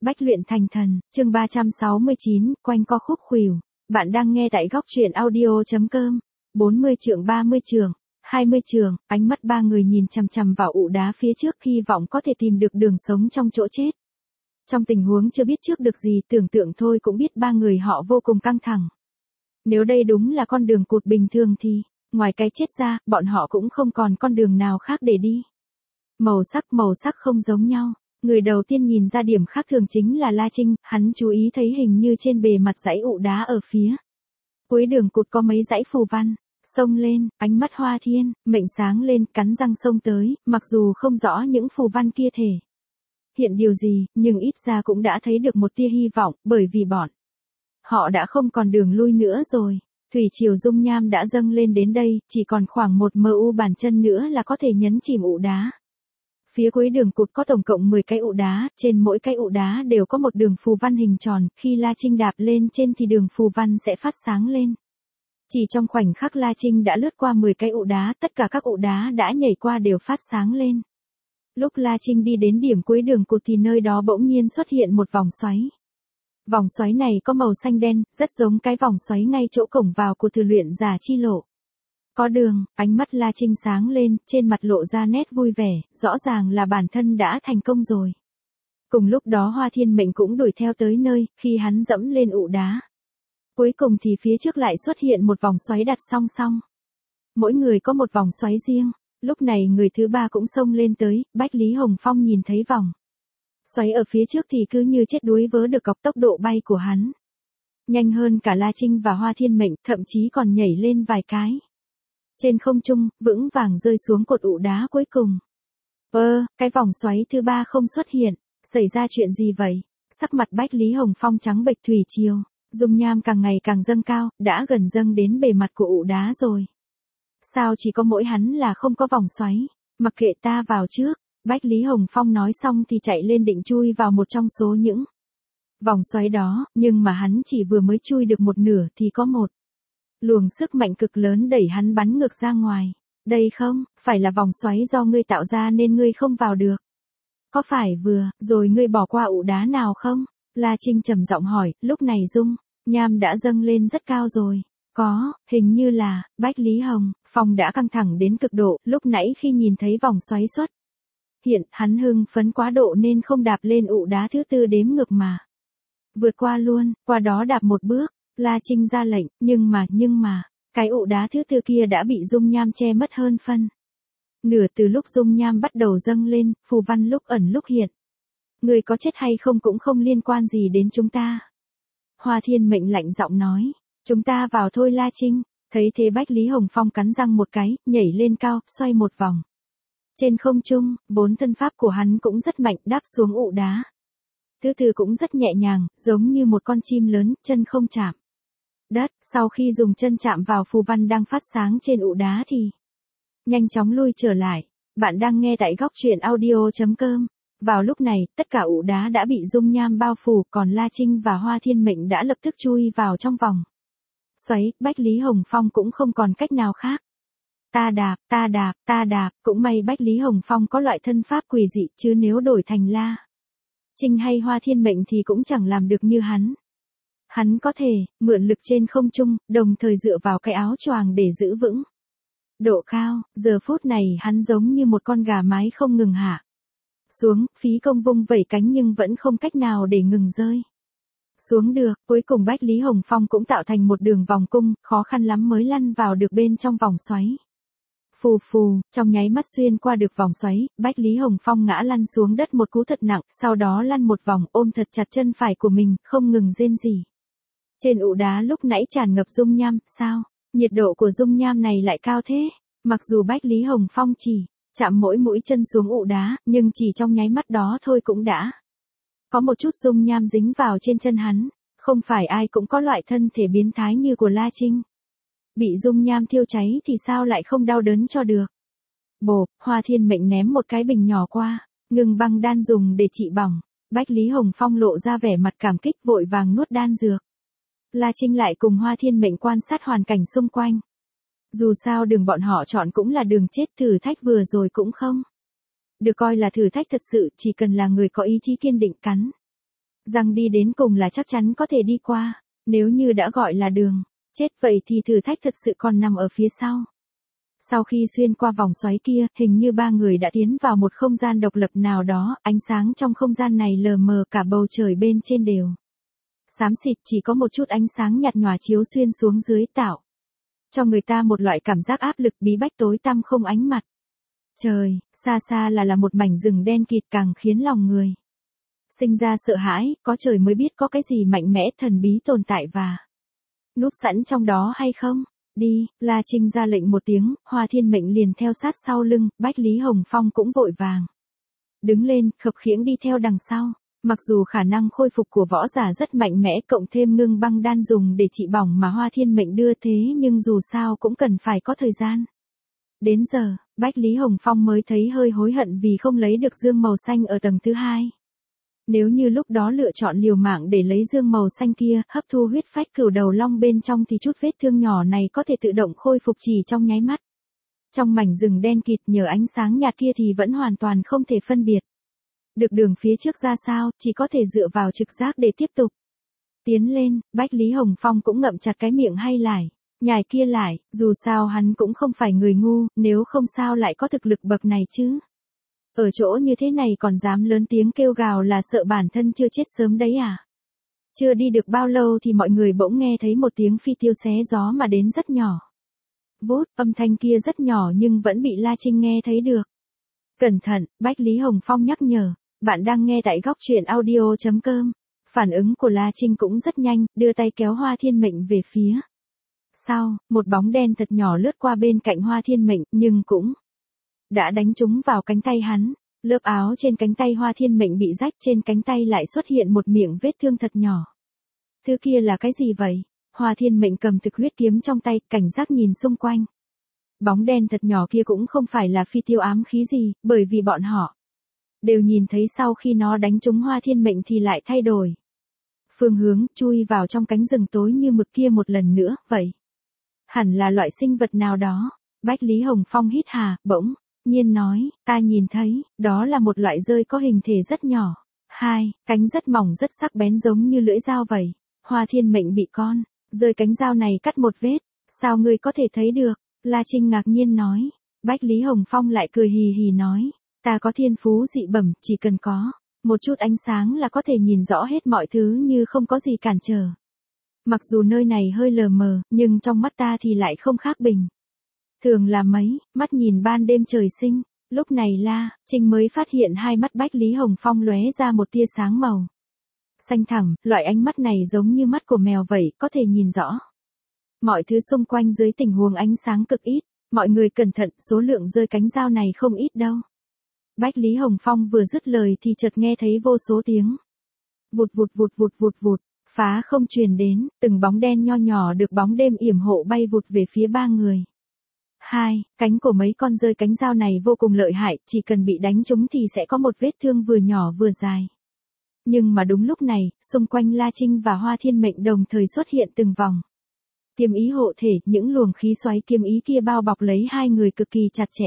Bách luyện thành thần, chương 369, quanh co khúc khuỷu. Bạn đang nghe tại góc truyện audio.com. 40 trượng 30 trượng, 20 trượng, ánh mắt ba người nhìn chằm chằm vào ụ đá phía trước hy vọng có thể tìm được đường sống trong chỗ chết. Trong tình huống chưa biết trước được gì, tưởng tượng thôi cũng biết ba người họ vô cùng căng thẳng. Nếu đây đúng là con đường cụt bình thường thì, ngoài cái chết ra, bọn họ cũng không còn con đường nào khác để đi. Màu sắc không giống nhau. Người đầu tiên nhìn ra điểm khác thường chính là La Trinh, hắn chú ý thấy hình như trên bề mặt dãy ụ đá ở phía cuối đường cụt có mấy dãy phù văn. Xông lên, ánh mắt Hoa Thiên Mệnh sáng lên, cắn răng xông tới, mặc dù không rõ những phù văn kia thể hiện điều gì, nhưng ít ra cũng đã thấy được một tia hy vọng, bởi vì bọn họ đã không còn đường lui nữa rồi. Thủy triều dung nham đã dâng lên đến đây, chỉ còn khoảng một mu bàn chân nữa là có thể nhấn chìm ụ đá. Phía cuối đường cụt có tổng cộng 10 cái ụ đá, trên mỗi cái ụ đá đều có một đường phù văn hình tròn, khi La Trinh đạp lên trên thì đường phù văn sẽ phát sáng lên. Chỉ trong khoảnh khắc La Trinh đã lướt qua 10 cái ụ đá, tất cả các ụ đá đã nhảy qua đều phát sáng lên. Lúc La Trinh đi đến điểm cuối đường cụt thì nơi đó bỗng nhiên xuất hiện một vòng xoáy. Vòng xoáy này có màu xanh đen, rất giống cái vòng xoáy ngay chỗ cổng vào của thử luyện giả chi lộ. Có đường, ánh mắt La Trinh sáng lên, trên mặt lộ ra nét vui vẻ, rõ ràng là bản thân đã thành công rồi. Cùng lúc đó Hoa Thiên Mệnh cũng đuổi theo tới nơi, khi hắn dẫm lên ụ đá. Cuối cùng thì phía trước lại xuất hiện một vòng xoáy đặt song song. Mỗi người có một vòng xoáy riêng, lúc này người thứ ba cũng xông lên tới, Bách Lý Hồng Phong nhìn thấy vòng xoáy ở phía trước thì cứ như chết đuối vớ được cọc tốc độ bay của hắn. Nhanh hơn cả La Trinh và Hoa Thiên Mệnh, thậm chí còn nhảy lên vài cái. Trên không trung, vững vàng rơi xuống cột ụ đá cuối cùng. Cái vòng xoáy thứ ba không xuất hiện, xảy ra chuyện gì vậy? Sắc mặt Bách Lý Hồng Phong trắng bệch. Thủy triều dung nham càng ngày càng dâng cao, đã gần dâng đến bề mặt của ụ đá rồi. Sao chỉ có mỗi hắn là không có vòng xoáy? Mặc kệ, ta vào trước. Bách Lý Hồng Phong nói xong thì chạy lên định chui vào một trong số những vòng xoáy đó, nhưng mà hắn chỉ vừa mới chui được một nửa thì có một luồng sức mạnh cực lớn đẩy hắn bắn ngược ra ngoài. Đây không phải là vòng xoáy do ngươi tạo ra nên ngươi không vào được. Có phải vừa rồi ngươi bỏ qua ụ đá nào không? La Trinh trầm giọng hỏi, lúc này dung nham đã dâng lên rất cao rồi. Có, hình như là. Bách Lý Hồng Phong đã căng thẳng đến cực độ, lúc nãy khi nhìn thấy vòng xoáy xuất hiện, hắn hưng phấn quá độ nên không đạp lên ụ đá thứ tư đếm ngược mà vượt qua luôn, qua đó đạp một bước. La Trinh ra lệnh, nhưng mà, cái ụ đá thứ tư kia đã bị dung nham che mất hơn phân nửa từ lúc dung nham bắt đầu dâng lên, phù văn lúc ẩn lúc hiện. Người có chết hay không cũng không liên quan gì đến chúng ta. Hoa Thiên Mệnh lạnh giọng nói, chúng ta vào thôi. La Trinh thấy thế Bách Lý Hồng Phong cắn răng một cái, nhảy lên cao, xoay một vòng. Trên không trung, 4 thân pháp của hắn cũng rất mạnh, đáp xuống ụ đá thứ tư cũng rất nhẹ nhàng, giống như một con chim lớn, chân không chạm đất. Sau khi dùng chân chạm vào phù văn đang phát sáng trên ụ đá thì nhanh chóng lui trở lại. Bạn đang nghe tại góc truyện audio.com. Vào lúc này, tất cả ụ đá đã bị dung nham bao phủ, còn La Trinh và Hoa Thiên Mệnh đã lập tức chui vào trong vòng xoáy. Bách Lý Hồng Phong cũng không còn cách nào khác. Ta đạp, cũng may Bách Lý Hồng Phong có loại thân pháp quỷ dị, chứ nếu đổi thành La Trinh hay Hoa Thiên Mệnh thì cũng chẳng làm được như hắn. Hắn có thể mượn lực trên không trung, đồng thời dựa vào cái áo choàng để giữ vững độ cao. Giờ phút này hắn giống như một con gà mái không ngừng hạ xuống, phí công vung vẩy cánh nhưng vẫn không cách nào để ngừng rơi xuống được. Cuối cùng Bách Lý Hồng Phong cũng tạo thành một đường vòng cung, khó khăn lắm mới lăn vào được bên trong vòng xoáy. Phù, trong nháy mắt xuyên qua được vòng xoáy, Bách Lý Hồng Phong ngã lăn xuống đất một cú thật nặng, sau đó lăn một vòng, ôm thật chặt chân phải của mình, không ngừng rên rỉ. Trên ụ đá lúc nãy tràn ngập dung nham, sao? Nhiệt độ của dung nham này lại cao thế? Mặc dù Bách Lý Hồng Phong chỉ chạm mỗi mũi chân xuống ụ đá, nhưng chỉ trong nháy mắt đó thôi cũng đã có một chút dung nham dính vào trên chân hắn. Không phải ai cũng có loại thân thể biến thái như của La Trinh. Bị dung nham thiêu cháy thì sao lại không đau đớn cho được. Bộp, Hoa Thiên Mệnh ném một cái bình nhỏ qua, ngừng băng đan dùng để trị bỏng. Bách Lý Hồng Phong lộ ra vẻ mặt cảm kích, vội vàng nuốt đan dược. La Trinh lại cùng Hoa Thiên Mệnh quan sát hoàn cảnh xung quanh. Dù sao đường bọn họ chọn cũng là đường chết, thử thách vừa rồi cũng không được coi là thử thách thật sự, chỉ cần là người có ý chí kiên định cắn Rằng đi đến cùng là chắc chắn có thể đi qua, nếu như đã gọi là đường, chết vậy thì thử thách thật sự còn nằm ở phía sau. Sau khi xuyên qua vòng xoáy kia, hình như ba người đã tiến vào một không gian độc lập nào đó, ánh sáng trong không gian này lờ mờ, cả bầu trời bên trên đều xám xịt, chỉ có một chút ánh sáng nhạt nhòa chiếu xuyên xuống dưới, tạo cho người ta một loại cảm giác áp lực bí bách tối tăm không ánh mặt trời. Xa xa là một mảnh rừng đen kịt, càng khiến lòng người sinh ra sợ hãi, có trời mới biết có cái gì mạnh mẽ thần bí tồn tại và núp sẵn trong đó hay không. Đi, La Trinh ra lệnh một tiếng, Hoa Thiên Mệnh liền theo sát sau lưng, Bách Lý Hồng Phong cũng vội vàng đứng lên, khập khiễng đi theo đằng sau. Mặc dù khả năng khôi phục của võ giả rất mạnh mẽ, cộng thêm ngưng băng đan dùng để trị bỏng mà Hoa Thiên Mệnh đưa, thế nhưng dù sao cũng cần phải có thời gian. Đến giờ, Bách Lý Hồng Phong mới thấy hơi hối hận vì không lấy được dương màu xanh ở tầng thứ 2. Nếu như lúc đó lựa chọn liều mạng để lấy dương màu xanh kia, hấp thu huyết phách cửu đầu long bên trong thì chút vết thương nhỏ này có thể tự động khôi phục chỉ trong nháy mắt. Trong mảnh rừng đen kịt nhờ ánh sáng nhạt kia thì vẫn hoàn toàn không thể phân biệt được đường phía trước ra sao, chỉ có thể dựa vào trực giác để tiếp tục tiến lên. Bách Lý Hồng Phong cũng ngậm chặt cái miệng hay lại nhài kia lại, dù sao hắn cũng không phải người ngu, nếu không sao lại có thực lực bậc này chứ. Ở chỗ như thế này còn dám lớn tiếng kêu gào là sợ bản thân chưa chết sớm đấy à? Chưa đi được bao lâu thì mọi người bỗng nghe thấy một tiếng phi tiêu xé gió mà đến rất nhỏ. Vút, âm thanh kia rất nhỏ nhưng vẫn bị La Trinh nghe thấy được. Cẩn thận, Bách Lý Hồng Phong nhắc nhở. Bạn đang nghe tại góc truyện audio.com. Phản ứng của La Trinh cũng rất nhanh, đưa tay kéo Hoa Thiên Mệnh về phía sau, một bóng đen thật nhỏ lướt qua bên cạnh Hoa Thiên Mệnh, nhưng cũng đã đánh trúng vào cánh tay hắn. Lớp áo trên cánh tay Hoa Thiên Mệnh bị rách, trên cánh tay lại xuất hiện một miệng vết thương thật nhỏ. Thứ kia là cái gì vậy? Hoa Thiên Mệnh cầm thực huyết kiếm trong tay, cảnh giác nhìn xung quanh. Bóng đen thật nhỏ kia cũng không phải là phi tiêu ám khí gì, bởi vì bọn họ đều nhìn thấy sau khi nó đánh trúng Hoa Thiên Mệnh thì lại thay đổi phương hướng, chui vào trong cánh rừng tối như mực kia một lần nữa. Vậy hẳn là loại sinh vật nào đó. Bách Lý Hồng Phong hít hà, bỗng nhiên nói, ta nhìn thấy, đó là một loại dơi có hình thể rất nhỏ. Cánh rất mỏng rất sắc bén giống như lưỡi dao vậy. Hoa Thiên Mệnh bị con dơi cánh dao này cắt một vết. Sao ngươi có thể thấy được? La Trinh ngạc nhiên nói. Bách Lý Hồng Phong lại cười hì hì nói, ta có thiên phú dị bẩm, chỉ cần có một chút ánh sáng là có thể nhìn rõ hết mọi thứ như không có gì cản trở. Mặc dù nơi này hơi lờ mờ, nhưng trong mắt ta thì lại không khác bình thường là mấy. Mắt nhìn ban đêm trời sinh. Lúc này La Trinh mới phát hiện hai mắt Bách Lý Hồng Phong lóe ra một tia sáng màu xanh thẳm, loại ánh mắt này giống như mắt của mèo vậy, có thể nhìn rõ mọi thứ xung quanh dưới tình huống ánh sáng cực ít. Mọi người cẩn thận, số lượng rơi cánh dao này không ít đâu. Bách Lý Hồng Phong vừa dứt lời thì chợt nghe thấy vô số tiếng vụt vụt vụt vụt vụt vụt, phá không truyền đến, từng bóng đen nho nhỏ được bóng đêm yểm hộ bay vụt về phía ba người. Cánh của mấy con rơi cánh dao này vô cùng lợi hại, chỉ cần bị đánh trúng thì sẽ có một vết thương vừa nhỏ vừa dài. Nhưng mà đúng lúc này, xung quanh La Trinh và Hoa Thiên Mệnh đồng thời xuất hiện từng vòng kiếm ý hộ thể, những luồng khí xoáy kiếm ý kia bao bọc lấy hai người cực kỳ chặt chẽ.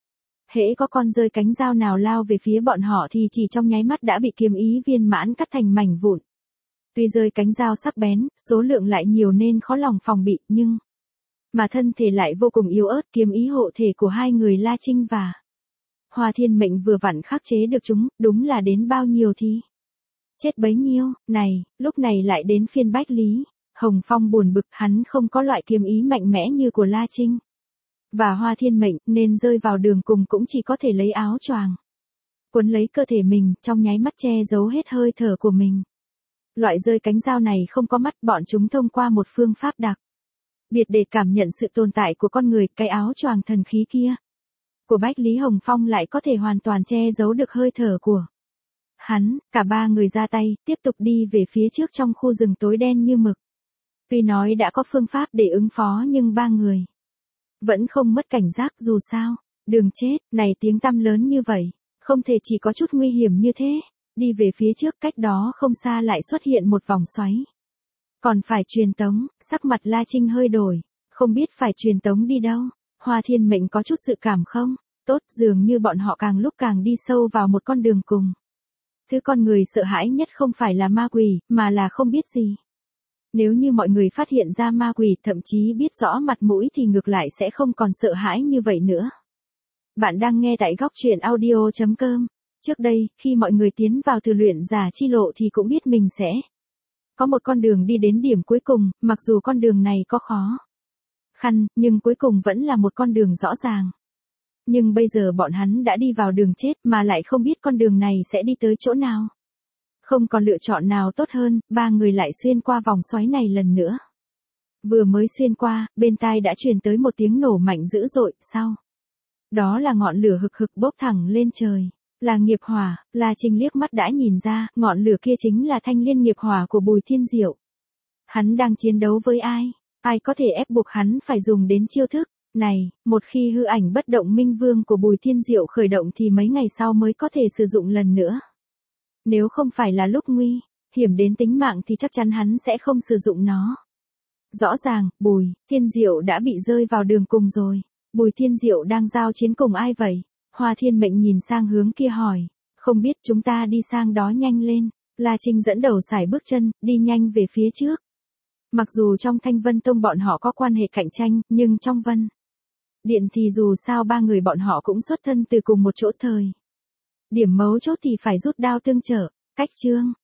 Hễ có con rơi cánh dao nào lao về phía bọn họ thì chỉ trong nháy mắt đã bị kiếm ý viên mãn cắt thành mảnh vụn. Tuy rơi cánh dao sắc bén, số lượng lại nhiều nên khó lòng phòng bị, nhưng mà thân thể lại vô cùng yếu ớt. Kiếm ý hộ thể của hai người La Trinh và Hoa Thiên Mệnh vừa vặn khắc chế được chúng, đúng là đến bao nhiêu thì chết bấy nhiêu. Lúc này lại đến phiên Bách Lý Hồng Phong buồn bực, hắn không có loại kiếm ý mạnh mẽ như của La Trinh và Hoa Thiên Mệnh, nên rơi vào đường cùng cũng chỉ có thể lấy áo choàng quấn lấy cơ thể mình, trong nháy mắt che giấu hết hơi thở của mình. Loại rơi cánh dao này không có mắt, bọn chúng thông qua một phương pháp đặc biệt để cảm nhận sự tồn tại của con người. Cái áo choàng thần khí kia của Bách Lý Hồng Phong lại có thể hoàn toàn che giấu được hơi thở của hắn. Cả ba người ra tay, tiếp tục đi về phía trước trong khu rừng tối đen như mực. Tuy nói đã có phương pháp để ứng phó nhưng ba người vẫn không mất cảnh giác, dù sao đường chết này tiếng tăm lớn như vậy, không thể chỉ có chút nguy hiểm như thế. Đi về phía trước, cách đó không xa lại xuất hiện một vòng xoáy. Còn phải truyền tống. Sắc mặt La Trinh hơi đổi, không biết phải truyền tống đi đâu. Hoa Thiên Mệnh có chút dự cảm không tốt, dường như bọn họ càng lúc càng đi sâu vào một con đường cùng Thứ con người sợ hãi nhất không phải là ma quỷ, mà là không biết gì. Nếu như mọi người phát hiện ra ma quỷ, thậm chí biết rõ mặt mũi thì ngược lại sẽ không còn sợ hãi như vậy nữa. Bạn đang nghe tại góc truyện audio.com. Trước đây, khi mọi người tiến vào thử luyện giả chi lộ thì cũng biết mình sẽ có một con đường đi đến điểm cuối cùng, mặc dù con đường này có khó khăn, nhưng cuối cùng vẫn là một con đường rõ ràng. Nhưng bây giờ bọn hắn đã đi vào đường chết mà lại không biết con đường này sẽ đi tới chỗ nào. Không còn lựa chọn nào tốt hơn, ba người lại xuyên qua vòng xoáy này lần nữa. Vừa mới xuyên qua, bên tai đã truyền tới một tiếng nổ mạnh dữ dội, sau đó là ngọn lửa hực hực bốc thẳng lên trời. Là nghiệp hỏa, La Trinh liếc mắt đã nhìn ra, ngọn lửa kia chính là thanh liên nghiệp hỏa của Bùi Thiên Diệu. Hắn đang chiến đấu với ai? Ai có thể ép buộc hắn phải dùng đến chiêu thức này? Một khi hư ảnh bất động minh vương của Bùi Thiên Diệu khởi động thì mấy ngày sau mới có thể sử dụng lần nữa. Nếu không phải là lúc nguy hiểm đến tính mạng thì chắc chắn hắn sẽ không sử dụng nó. Rõ ràng, Bùi Thiên Diệu đã bị rơi vào đường cùng rồi. Bùi Thiên Diệu đang giao chiến cùng ai vậy? Hoa Thiên Mệnh nhìn sang hướng kia hỏi. Không biết, chúng ta đi sang đó nhanh lên. La Trinh dẫn đầu sải bước chân, đi nhanh về phía trước. Mặc dù trong Thanh Vân Tông bọn họ có quan hệ cạnh tranh, nhưng trong Vân Điện thì dù sao ba người bọn họ cũng xuất thân từ cùng một chỗ thời. Điểm mấu chốt thì phải rút đao tương trợ. Cách chương